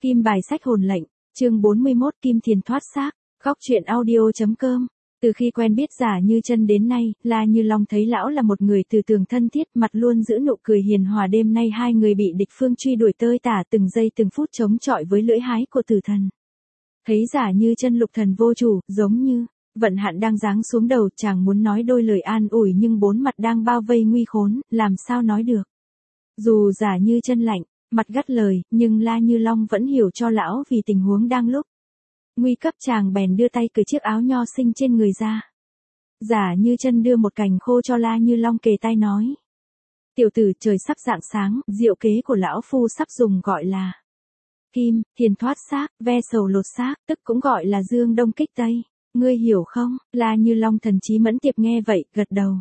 Kim bài sách hồn lệnh, chương 41 Kim Thiền thoát xác, góc truyện audio.com. Từ khi quen biết Giả Như Chân đến nay, La Như Long thấy lão là một người từ tường thân thiết, mặt luôn giữ nụ cười hiền hòa. Đêm nay hai người bị địch phương truy đuổi tơi tả, từng giây từng phút chống chọi với lưỡi hái của tử thần. Thấy Giả Như Chân lục thần vô chủ, giống như vận hạn đang giáng xuống đầu, chàng muốn nói đôi lời an ủi nhưng bốn mặt đang bao vây nguy khốn, làm sao nói được. Dù Giả Như Chân lạnh mặt gắt lời, nhưng La Như Long vẫn hiểu cho lão vì tình huống đang lúc nguy cấp. Chàng bèn đưa tay cởi chiếc áo nho sinh trên người ra. Giả Như Chân đưa một cành khô cho La Như Long kề tai nói: Tiểu tử, trời sắp rạng sáng, diệu kế của lão phu sắp dùng gọi là Kim Thiền thoát xác, ve sầu lột xác, tức cũng gọi là dương đông kích tây. Ngươi hiểu không? La Như Long thần trí mẫn tiệp nghe vậy, gật đầu.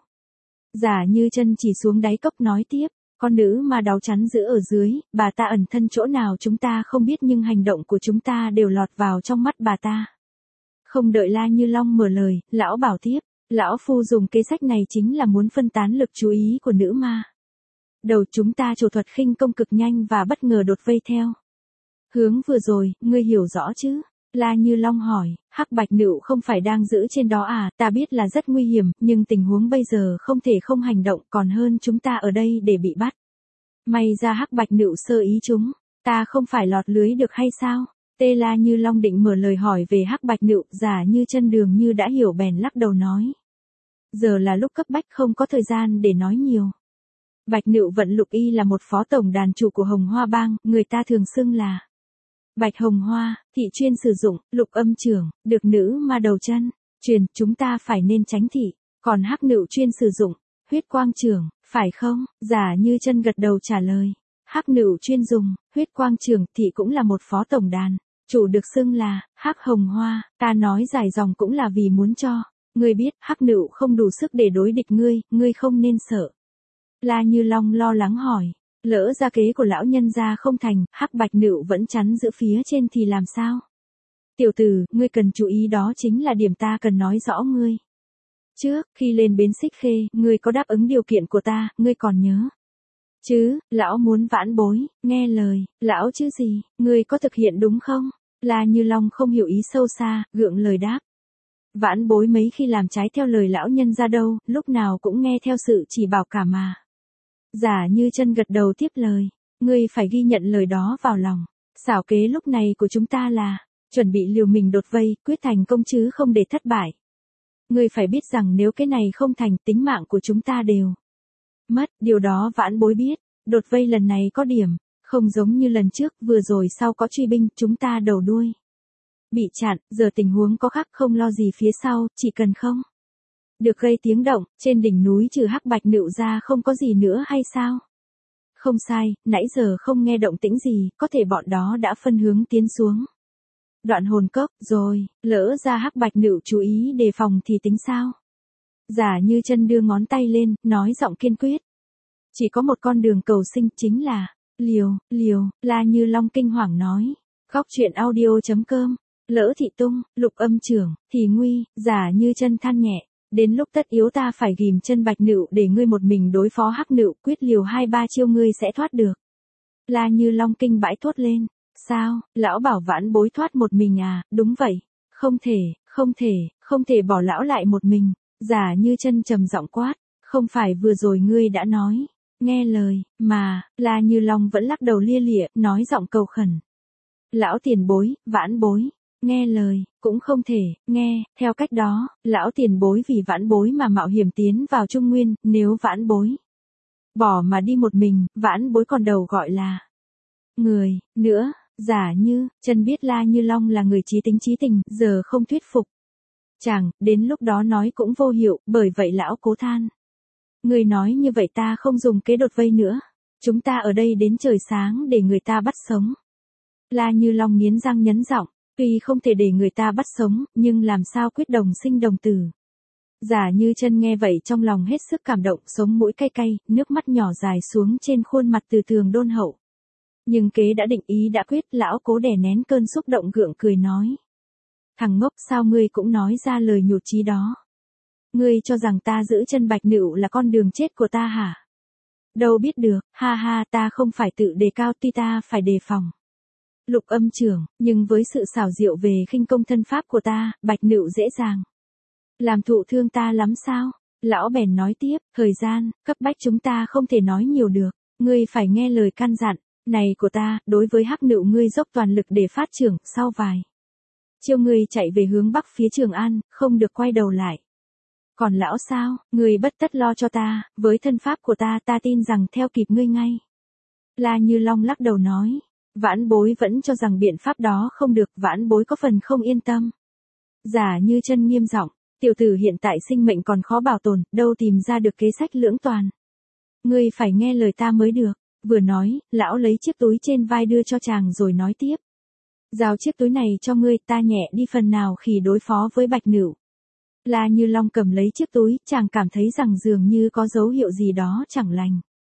Giả Như Chân chỉ xuống đáy cốc nói tiếp: Con nữ ma đáo chắn giữ ở dưới, bà ta ẩn thân chỗ nào chúng ta không biết, nhưng hành động của chúng ta đều lọt vào trong mắt bà ta. Không đợi La Như Long mở lời, lão bảo tiếp: Lão phu dùng kế sách này chính là muốn phân tán lực chú ý của nữ ma. Đầu chúng ta trổ thuật khinh công cực nhanh và bất ngờ đột vây theo hướng vừa rồi, ngươi hiểu rõ chứ? La Như Long hỏi. Hắc Bạch Nựu không phải đang giữ trên đó à? Ta biết là rất nguy hiểm, nhưng tình huống bây giờ không thể không hành động, còn hơn chúng ta ở đây để bị bắt. May ra Hắc Bạch Nựu sơ ý chúng ta không phải lọt lưới được hay sao? Tê La Như Long định mở lời hỏi về Hắc Bạch Nựu, Giả Như Chân dường như đã hiểu bèn lắc đầu nói: Giờ là lúc cấp bách, không có thời gian để nói nhiều. Bạch Nựu Vận Lục Y là một phó tổng đàn chủ của Hồng Hoa Bang, người ta thường xưng là Bạch Hồng Hoa, thị chuyên sử dụng Lục Âm Chưởng, được nữ ma đầu chân truyền, chúng ta phải nên tránh thị. Còn Hắc Nựu chuyên sử dụng Huyết Quang Chưởng, phải không? Giả Như Chân gật đầu trả lời. Hắc Nựu chuyên dùng Huyết Quang Chưởng, thị cũng là một phó tổng đàn chủ được xưng là Hắc Hồng Hoa. Ta nói dài dòng cũng là vì muốn cho ngươi biết Hắc Nựu không đủ sức để đối địch ngươi không nên sợ. La Như Long lo lắng hỏi: Lỡ ra kế của lão nhân gia không thành, Hắc Bạch Nựu vẫn chắn giữa phía trên thì làm sao? Tiểu tử, ngươi cần chú ý, đó chính là điểm ta cần nói rõ ngươi. Trước khi lên bến Xích Khê, ngươi có đáp ứng điều kiện của ta, ngươi còn nhớ chứ? Lão muốn vãn bối, nghe lời lão chứ gì, ngươi có thực hiện đúng không? La Như Long không hiểu ý sâu xa, gượng lời đáp: Vãn bối mấy khi làm trái theo lời lão nhân gia đâu, lúc nào cũng nghe theo sự chỉ bảo cả mà. Giả Như Chân gật đầu tiếp lời: Ngươi phải ghi nhận lời đó vào lòng. Xảo kế lúc này của chúng ta là chuẩn bị liều mình đột vây, quyết thành công chứ không để thất bại. Ngươi phải biết rằng nếu cái này không thành, tính mạng của chúng ta đều mất, điều đó vãn bối biết. Đột vây lần này có điểm không giống như lần trước, vừa rồi sau có truy binh, chúng ta đầu đuôi bị chặn, giờ tình huống có khác, không lo gì phía sau, chỉ cần không được gây tiếng động. Trên đỉnh núi trừ Hắc Bạch Nựu ra không có gì nữa hay sao? Không sai, nãy giờ không nghe động tĩnh gì, có thể bọn đó đã phân hướng tiến xuống Đoạn Hồn Cốc rồi. Lỡ ra Hắc Bạch Nựu chú ý đề phòng thì tính sao? Giả Như Chân đưa ngón tay lên, nói giọng kiên quyết: Chỉ có một con đường cầu sinh, chính là liều. La Như Long kinh hoàng nói. Góc truyện audio.com. Lỡ thị tung Lục Âm Chưởng thì nguy. Giả Như Chân than nhẹ: Đến lúc tất yếu ta phải ghìm chân Bạch Nựu để ngươi một mình đối phó Hắc Nựu, quyết liều 2-3 chiêu ngươi sẽ thoát được. La Như Long kinh bãi thốt lên: Sao, lão bảo vãn bối thoát một mình à? Đúng vậy, không thể bỏ lão lại một mình. Giả Như Chân trầm giọng quát: Không phải vừa rồi ngươi đã nói nghe lời mà? La Như Long vẫn lắc đầu lia lịa, nói giọng cầu khẩn: Lão tiền bối, vãn bối nghe lời cũng không thể nghe theo cách đó. Lão tiền bối vì vãn bối mà mạo hiểm tiến vào Trung Nguyên, nếu vãn bối bỏ mà đi một mình, vãn bối còn đầu gọi là người nữa. Giả Như Chân biết La Như Long là người trí tính trí tình, giờ không thuyết phục chàng, đến lúc đó nói cũng vô hiệu, bởi vậy lão cố than: Người nói như vậy ta không dùng kế đột vây nữa. Chúng ta ở đây đến trời sáng để người ta bắt sống. La Như Long nghiến răng nhấn giọng: Tuy không thể để người ta bắt sống, nhưng làm sao quyết đồng sinh đồng tử. Giả Như Chân nghe vậy trong lòng hết sức cảm động, sống mũi cay cay, nước mắt nhỏ dài xuống trên khuôn mặt từ tường đôn hậu. Nhưng kế đã định, ý đã quyết, lão cố đè nén cơn xúc động, gượng cười nói: Thằng ngốc, sao ngươi cũng nói ra lời nhụt chí đó? Ngươi cho rằng ta giữ chân Bạch Nựu là con đường chết của ta hả? Đâu biết được, ha ha, ta không phải tự đề cao, tuy ta phải đề phòng Lục Âm trưởng, nhưng với sự xảo diệu về khinh công thân pháp của ta, Bạch Nựu dễ dàng làm thụ thương ta lắm sao? Lão bèn nói tiếp, thời gian, cấp bách chúng ta không thể nói nhiều được. Ngươi phải nghe lời căn dặn, này của ta, đối với Hắc Nựu ngươi dốc toàn lực để phát trưởng, sau vài chiêu ngươi chạy về hướng bắc phía Trường An, không được quay đầu lại. Còn lão sao, ngươi bất tất lo cho ta, với thân pháp của ta tin rằng theo kịp ngươi ngay. La Như Long lắc đầu nói, vãn bối vẫn cho rằng biện pháp đó không được, vãn bối có phần không yên tâm. Giả Như Chân nghiêm giọng, tiểu tử hiện tại sinh mệnh còn khó bảo tồn, đâu tìm ra được kế sách lưỡng toàn. Ngươi phải nghe lời ta mới được. Vừa nói, lão lấy chiếc túi trên vai đưa cho chàng rồi nói tiếp. Giao chiếc túi này cho ngươi, ta nhẹ đi phần nào khi đối phó với Bạch Nựu. La Như Long cầm lấy chiếc túi, chàng cảm thấy rằng dường như có dấu hiệu gì đó chẳng lành.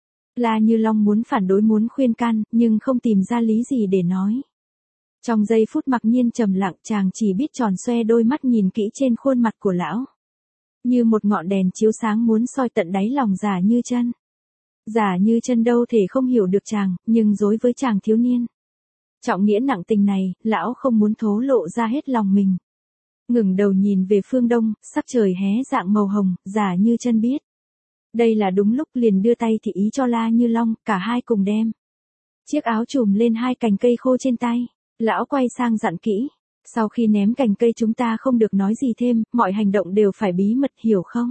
La Như Long muốn phản đối muốn khuyên can, nhưng không tìm ra lý gì để nói. Trong giây phút mặc nhiên trầm lặng, chàng chỉ biết tròn xoe đôi mắt nhìn kỹ trên khuôn mặt của lão. Như một ngọn đèn chiếu sáng muốn soi tận đáy lòng Giả Như Chân. Giả Như Chân đâu thể không hiểu được chàng, nhưng đối với chàng thiếu niên trọng nghĩa nặng tình này, lão không muốn thổ lộ ra hết lòng mình. Ngẩng đầu nhìn về phương đông, sắc trời hé dạng màu hồng, Giả Như Chân biết. Đây là đúng lúc, liền đưa tay thì ý cho La Như Long, cả hai cùng đem chiếc áo trùm lên hai cành cây khô trên tay. Lão quay sang dặn kỹ, sau khi ném cành cây chúng ta không được nói gì thêm, mọi hành động đều phải bí mật, hiểu không?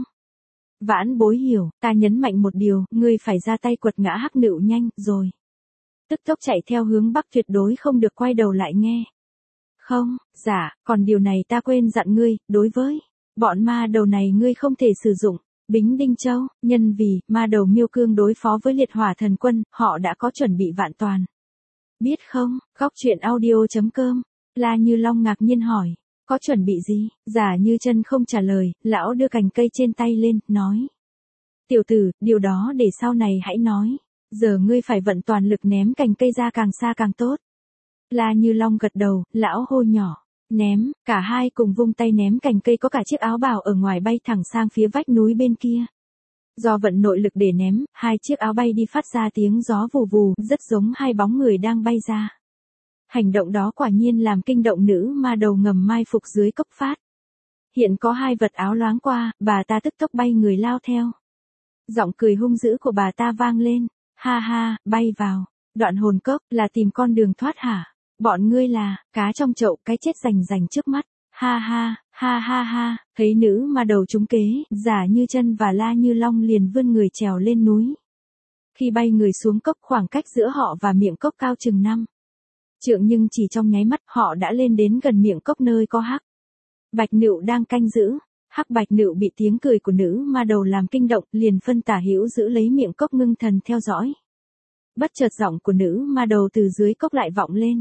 Vãn bối hiểu, ta nhấn mạnh một điều, ngươi phải ra tay quật ngã Hắc Nựu nhanh, rồi tức tốc chạy theo hướng bắc, tuyệt đối không được quay đầu lại nghe. Không, dạ, còn điều này ta quên dặn ngươi, đối với bọn ma đầu này ngươi không thể sử dụng Bính Đinh Châu, nhân vì ma đầu Miêu Cương đối phó với Liệt Hỏa Thần Quân, họ đã có chuẩn bị vạn toàn. Biết không? Góc truyện audio.com. La Như Long ngạc nhiên hỏi, có chuẩn bị gì? Giả Như Chân không trả lời, lão đưa cành cây trên tay lên, nói. Tiểu tử, điều đó để sau này hãy nói. Giờ ngươi phải vận toàn lực ném cành cây ra càng xa càng tốt. La Như Long gật đầu, lão hô nhỏ. Ném, cả hai cùng vung tay ném cành cây có cả chiếc áo bào ở ngoài bay thẳng sang phía vách núi bên kia. Do vận nội lực để ném, hai chiếc áo bay đi phát ra tiếng gió vù vù, rất giống hai bóng người đang bay ra. Hành động đó quả nhiên làm kinh động nữ ma đầu ngầm mai phục dưới cốc phát. Hiện có hai vật áo loáng qua, bà ta tức tốc bay người lao theo. Giọng cười hung dữ của bà ta vang lên, ha ha, bay vào, đoạn hồn cốc, là tìm con đường thoát hả? Bọn ngươi là, cá trong chậu, cái chết rành rành trước mắt. Ha ha, ha ha ha, thấy nữ ma đầu trúng kế, Giả Như Chân và La Như Long liền vươn người trèo lên núi. Khi bay người xuống cốc, khoảng cách giữa họ và miệng cốc cao chừng 5 trượng, nhưng chỉ trong nháy mắt họ đã lên đến gần miệng cốc nơi có Hắc Bạch Nựu đang canh giữ. Hắc Bạch Nựu bị tiếng cười của nữ ma đầu làm kinh động, liền phân tả hữu giữ lấy miệng cốc ngưng thần theo dõi. Bất chợt giọng của nữ ma đầu từ dưới cốc lại vọng lên.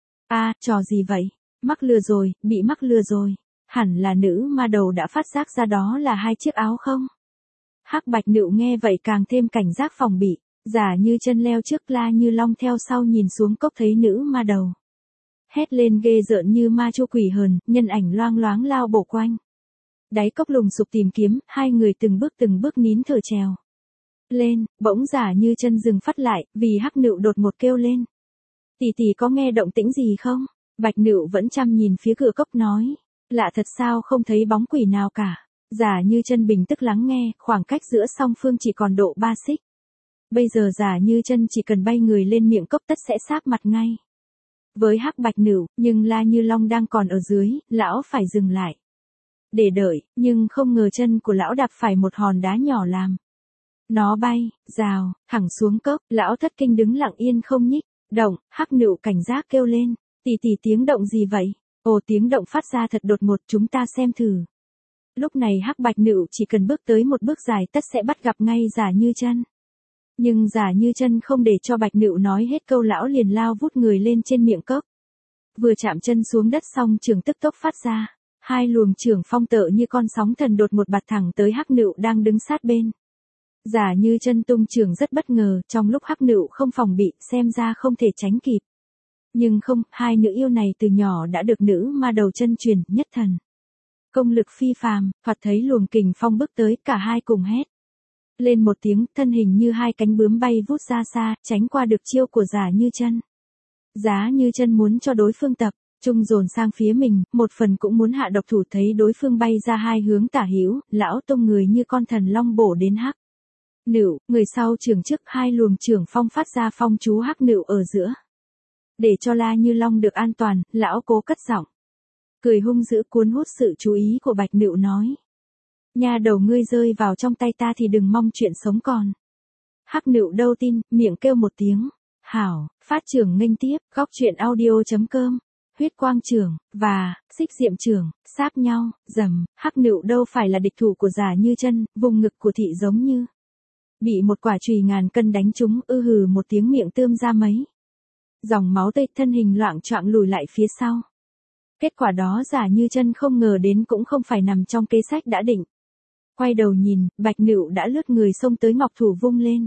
A, trò gì vậy? Mắc lừa rồi, bị mắc lừa rồi. Hẳn là nữ ma đầu đã phát giác ra đó là hai chiếc áo không? Hắc Bạch Nựu nghe vậy càng thêm cảnh giác phòng bị. Giả Như Chân leo trước, La Như Long theo sau nhìn xuống cốc thấy nữ ma đầu. Hét lên ghê rợn như ma chu quỷ hờn, nhân ảnh loang loáng lao bổ quanh. Đáy cốc lùng sục tìm kiếm, hai người từng bước nín thở trèo lên, bỗng Giả Như Chân dừng phát lại, vì Hắc Nựu đột ngột kêu lên. Tỷ tỷ có nghe động tĩnh gì không? Bạch Nựu vẫn chăm nhìn phía cửa cốc nói. Lạ thật sao không thấy bóng quỷ nào cả. Giả Như Chân bình tức lắng nghe, khoảng cách giữa song phương chỉ còn độ 3 xích. Bây giờ Giả Như Chân chỉ cần bay người lên miệng cốc tất sẽ sáp mặt ngay với Hắc Bạch Nựu, nhưng La Như Long đang còn ở dưới, lão phải dừng lại để đợi, nhưng không ngờ chân của lão đạp phải một hòn đá nhỏ làm nó bay, rào, thẳng xuống cốc. Lão thất kinh đứng lặng yên không nhích. Động, Hắc Nựu cảnh giác kêu lên. Tỷ tỷ, tiếng động gì vậy? Ồ, tiếng động phát ra thật đột ngột, chúng ta xem thử. Lúc này Hắc Bạch Nựu chỉ cần bước tới một bước dài tất sẽ bắt gặp ngay Giả Như Chân. Nhưng Giả Như Chân không để cho Bạch Nựu nói hết câu, lão liền lao vút người lên trên miệng cốc. Vừa chạm chân xuống đất xong trường tức tốc phát ra. Hai luồng chưởng phong tợ như con sóng thần đột ngột bạt thẳng tới Hắc Nựu đang đứng sát bên. Giả Như Chân tung chưởng rất bất ngờ, trong lúc Hắc Nựu không phòng bị, xem ra không thể tránh kịp. Nhưng không, hai nữ yêu này từ nhỏ đã được nữ ma đầu chân truyền, nhất thần. Công lực phi phàm, thoạt thấy luồng kình phong bước tới, cả hai cùng hét lên một tiếng, thân hình như hai cánh bướm bay vút ra xa, tránh qua được chiêu của Giả Như Chân. Giá Như Chân muốn cho đối phương tập trung dồn sang phía mình, một phần cũng muốn hạ độc thủ, thấy đối phương bay ra hai hướng tả hữu, lão tung người như con thần long bổ đến Hắc Nựu, người sau trường trước hai luồng trưởng phong phát ra phong chú Hắc Nựu ở giữa. Để cho La Như Long được an toàn, lão cố cất giọng. Cười hung dữ cuốn hút sự chú ý của Bạch Nựu nói. Nha đầu ngươi rơi vào trong tay ta thì đừng mong chuyện sống còn. Hắc Nựu đâu tin, miệng kêu một tiếng. Hảo, phát trưởng nghênh tiếp, góc truyện audio.com. Huyết quang trưởng, và, xích diệm trưởng, sáp nhau, dầm, Hắc Nựu đâu phải là địch thủ của Giả Như Chân, vùng ngực của thị giống như bị một quả chùy ngàn cân đánh trúng, hừ một tiếng miệng tươm ra mấy dòng máu tươi, thân hình loạng choạng lùi lại phía sau. Kết quả đó Giả Như Chân không ngờ đến, cũng không phải nằm trong kế sách đã định. Quay đầu nhìn, Bạch Nựu đã lướt người xông tới, ngọc thủ vung lên.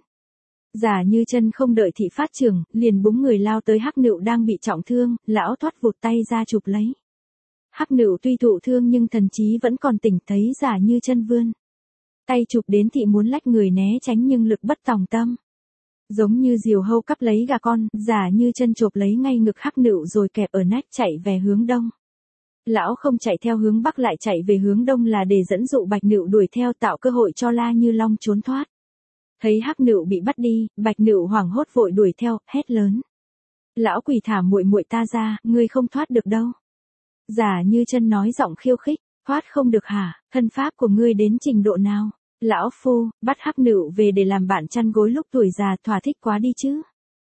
Giả Như Chân không đợi thị phát trưởng, liền búng người lao tới Hắc Nựu đang bị trọng thương, lão thoát vụt tay ra chụp lấy. Hắc Nựu tuy thụ thương nhưng thần trí vẫn còn tỉnh, thấy Giả Như Chân vươn tay chụp đến thị muốn lách người né tránh nhưng lực bất tòng tâm. Giống như diều hâu cắp lấy gà con, Giả Như Chân chộp lấy ngay ngực Hắc Nựu rồi kẹp ở nách chạy về hướng đông. Lão không chạy theo hướng bắc lại chạy về hướng đông là để dẫn dụ Bạch Nựu đuổi theo, tạo cơ hội cho La Như Long trốn thoát. Thấy Hắc Nựu bị bắt đi, Bạch Nựu hoảng hốt vội đuổi theo, hét lớn. Lão quỷ, thả muội muội ta ra, ngươi không thoát được đâu. Giả Như Chân nói giọng khiêu khích, thoát không được hả, thân pháp của ngươi đến trình độ nào? Lão phu, bắt Hắc Nựu về để làm bạn chăn gối lúc tuổi già, thỏa thích quá đi chứ.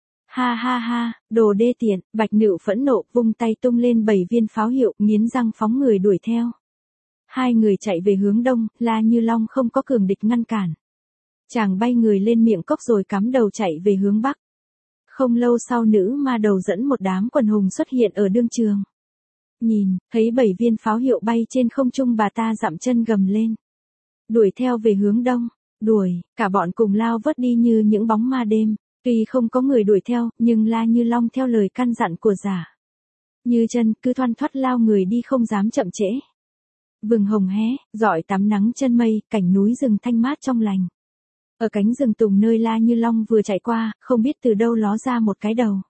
Ha ha ha, đồ đê tiện, Bạch Nựu phẫn nộ, vung tay tung lên 7 viên pháo hiệu, nghiến răng phóng người đuổi theo. Hai người chạy về hướng đông, La Như Long không có cường địch ngăn cản. Chàng bay người lên miệng cốc rồi cắm đầu chạy về hướng bắc. Không lâu sau, nữ ma đầu dẫn một đám quần hùng xuất hiện ở đương trường. Nhìn, thấy 7 viên pháo hiệu bay trên không trung, bà ta dậm chân gầm lên. Đuổi theo về hướng đông, đuổi, cả bọn cùng lao vớt đi như những bóng ma đêm. Tuy không có người đuổi theo, nhưng La Như Long theo lời căn dặn của Giả Như Chân, cứ thoăn thoắt lao người đi, không dám chậm trễ. Vừng hồng hé, rọi tắm nắng chân mây, cảnh núi rừng thanh mát trong lành. Ở cánh rừng tùng nơi La Như Long vừa chạy qua, không biết từ đâu ló ra một cái đầu.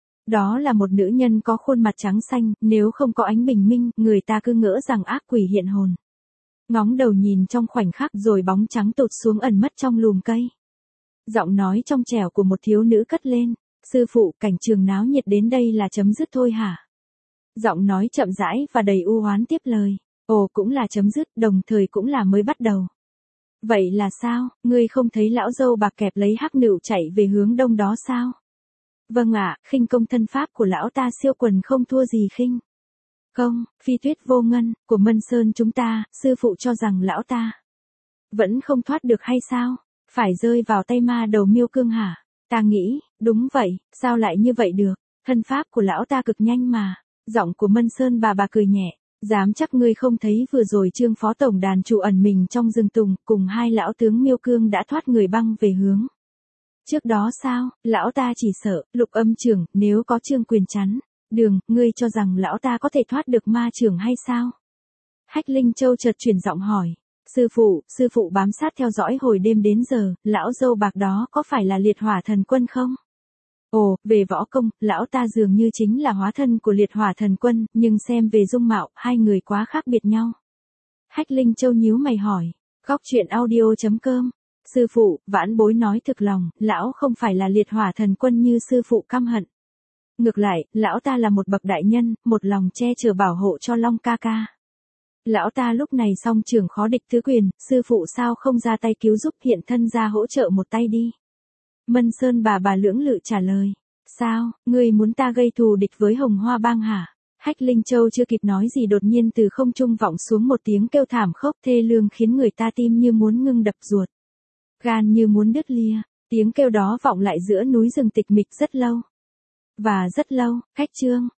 Đó là một nữ nhân có khuôn mặt trắng xanh, nếu không có ánh bình minh, người ta cứ ngỡ rằng ác quỷ hiện hồn. Ngóng đầu nhìn trong khoảnh khắc rồi bóng trắng tụt xuống ẩn mất trong lùm cây. Giọng nói trong trẻo của một thiếu nữ cất lên. Sư phụ, cảnh trường náo nhiệt đến đây là chấm dứt thôi hả? Giọng nói chậm rãi và đầy u oán tiếp lời. Ồ, cũng là chấm dứt, đồng thời cũng là mới bắt đầu. Vậy là sao, ngươi không thấy lão dâu bạc kẹp lấy Hắc Nựu chạy về hướng đông đó sao? Vâng ạ, khinh công thân pháp của lão ta siêu quần không thua gì khinh công, phi tuyết vô ngân, của Mân Sơn chúng ta, sư phụ cho rằng lão ta vẫn không thoát được hay sao? Phải rơi vào tay ma đầu Miêu Cương hả? Ta nghĩ, đúng vậy, sao lại như vậy được? Thân pháp của lão ta cực nhanh mà. Giọng của Mân Sơn bà cười nhẹ. Dám chắc ngươi không thấy vừa rồi Trương phó tổng đàn chủ ẩn mình trong rừng tùng, cùng hai lão tướng Miêu Cương đã thoát người băng về hướng trước đó sao? Lão ta chỉ sợ, Lục Âm trưởng, nếu có Trương quyền chắn đường, ngươi cho rằng lão ta có thể thoát được ma trưởng hay sao? Hách Linh Châu chợt chuyển giọng hỏi. Sư phụ bám sát theo dõi hồi đêm đến giờ, lão dâu bạc đó có phải là Liệt Hỏa Thần Quân không? Ồ, về võ công, lão ta dường như chính là hóa thân của Liệt Hỏa Thần Quân, nhưng xem về dung mạo, hai người quá khác biệt nhau. Hách Linh Châu nhíu mày hỏi. Góc truyện audio.com. Sư phụ, vãn bối nói thực lòng, lão không phải là Liệt Hỏa Thần Quân như sư phụ căm hận. Ngược lại, lão ta là một bậc đại nhân, một lòng che chở bảo hộ cho Long ca ca. Lão ta lúc này song trưởng khó địch tứ quyền, sư phụ sao không ra tay cứu giúp, hiện thân ra hỗ trợ một tay đi. Mân Sơn bà lưỡng lự trả lời. Sao, ngươi muốn ta gây thù địch với Hồng Hoa Bang hả? Hách Linh Châu chưa kịp nói gì đột nhiên từ không trung vọng xuống một tiếng kêu thảm khốc thê lương khiến người ta tim như muốn ngưng đập ruột. Gan như muốn đứt lìa, tiếng kêu đó vọng lại giữa núi rừng tịch mịch rất lâu. Và rất lâu, cách chương